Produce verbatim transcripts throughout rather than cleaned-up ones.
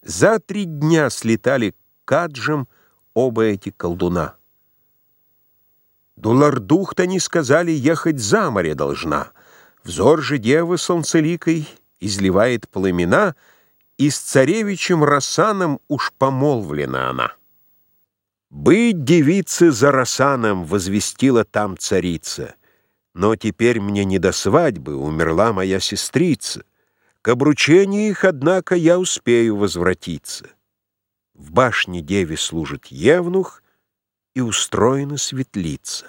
За три дня слетали к Аджам оба эти колдуна. Дулардухт, они сказали, ехать за море должна. Взор же девы солнцеликой изливает пламена, и с царевичем Расаном уж помолвлена она. «Быть девицы за Расаном», — возвестила там царица, «но теперь мне не до свадьбы, умерла моя сестрица. К обручению их, однако, я успею возвратиться. В башне деве служит евнух, и устроена светлица.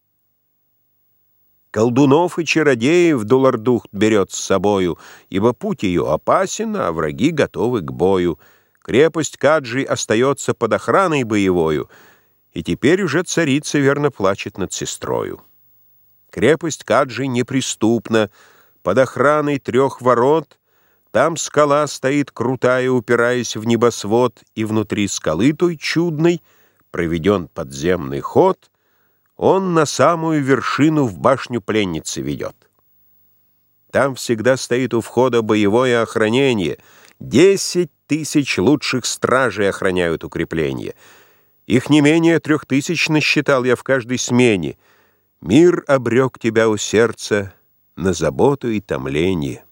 Колдунов и чародеев Дулардухт берет с собою, ибо путь ее опасен, а враги готовы к бою. Крепость Каджи остается под охраной боевою, и теперь уже царица верно плачет над сестрою. Крепость Каджи неприступна, под охраной трех ворот. Там скала стоит крутая, упираясь в небосвод, и внутри скалы той чудной проведен подземный ход, он на самую вершину в башню пленницы ведет. Там всегда стоит у входа боевое охранение. Десять тысяч лучших стражей охраняют укрепление. Их не менее трех тысяч насчитал я в каждой смене. Мир обрек тебя у сердца на заботу и томление.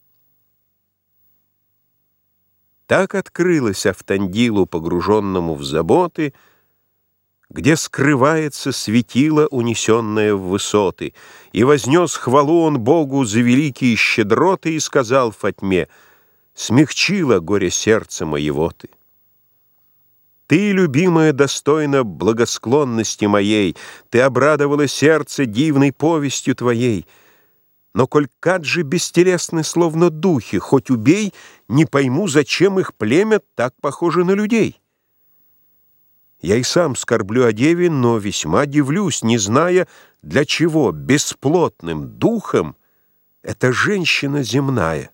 Так открылась Автандилу, погруженному в заботы, где скрывается светило, унесенное в высоты, и вознес хвалу он Богу за великие щедроты и сказал Фатьме: «Смягчила горе сердца моего ты. Ты, любимая, достойна благосклонности моей, ты обрадовала сердце дивной повестью твоей. Но коль Каджи бестелесны, словно духи, хоть убей, не пойму, зачем их племя так похоже на людей. Я и сам скорблю о деве, но весьма дивлюсь, не зная, для чего бесплотным духом эта женщина земная».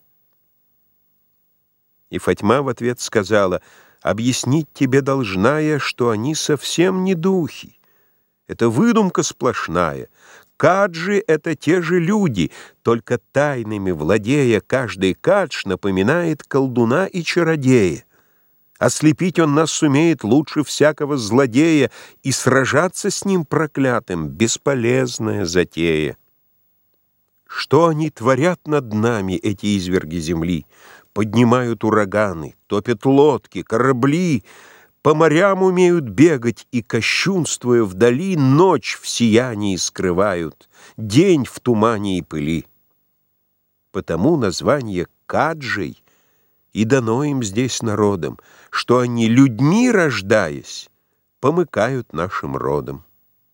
И Фатьма в ответ сказала: «Объяснить тебе должна я, что они совсем не духи. Это выдумка сплошная. Каджи — это те же люди, только тайнами владея, каждый кадж напоминает колдуна и чародея. Ослепить он нас сумеет лучше всякого злодея, и сражаться с ним проклятым — бесполезная затея. Что они творят над нами, эти изверги земли? Поднимают ураганы, топят лодки, корабли, по морям умеют бегать и, кощунствуя вдали, ночь в сиянии скрывают, день в тумане и пыли. Потому название Каджей и дано им здесь народом, что они, людьми рождаясь, помыкают нашим родом».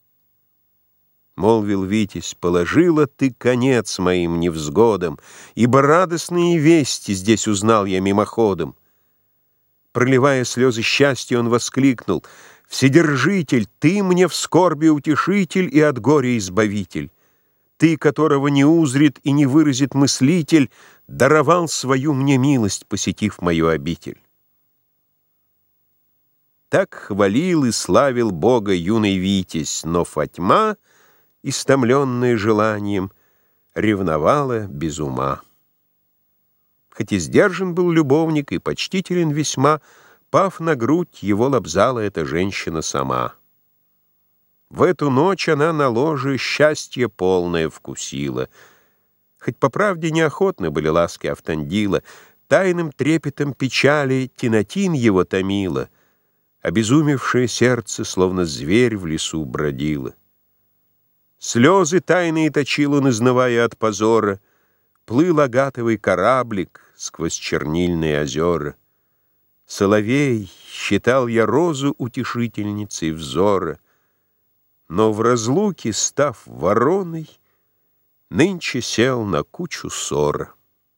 Молвил Витязь: «Положила ты конец моим невзгодам, ибо радостные вести здесь узнал я мимоходом». Проливая слезы счастья, он воскликнул: «Вседержитель, ты мне в скорби утешитель и от горя избавитель. Ты, которого не узрит и не выразит мыслитель, даровал свою мне милость, посетив мою обитель». Так хвалил и славил Бога юный Витязь, но Фатьма, истомленная желанием, ревновала без ума. Хоть и сдержан был любовник и почтителен весьма, пав на грудь, его лобзала эта женщина сама. В эту ночь она на ложе счастье полное вкусила. Хоть по правде неохотны были ласки Автандила, тайным трепетом печали тенатин его томила, обезумевшее сердце, словно зверь, в лесу бродило. Слезы тайные точил он, изнывая от позора, плыл агатовый кораблик сквозь чернильные озера. Соловей, считал я розу утешительницей взора, но в разлуке, став вороной, нынче сел на кучу ссора.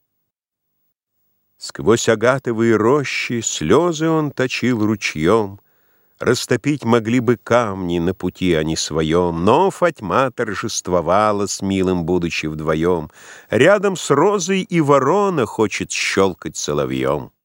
Сквозь агатовые рощи слезы он точил ручьем, растопить могли бы камни на пути они своем, но Фатьма торжествовала, с милым будучи вдвоем. Рядом с розой и ворона хочет щелкать соловьем.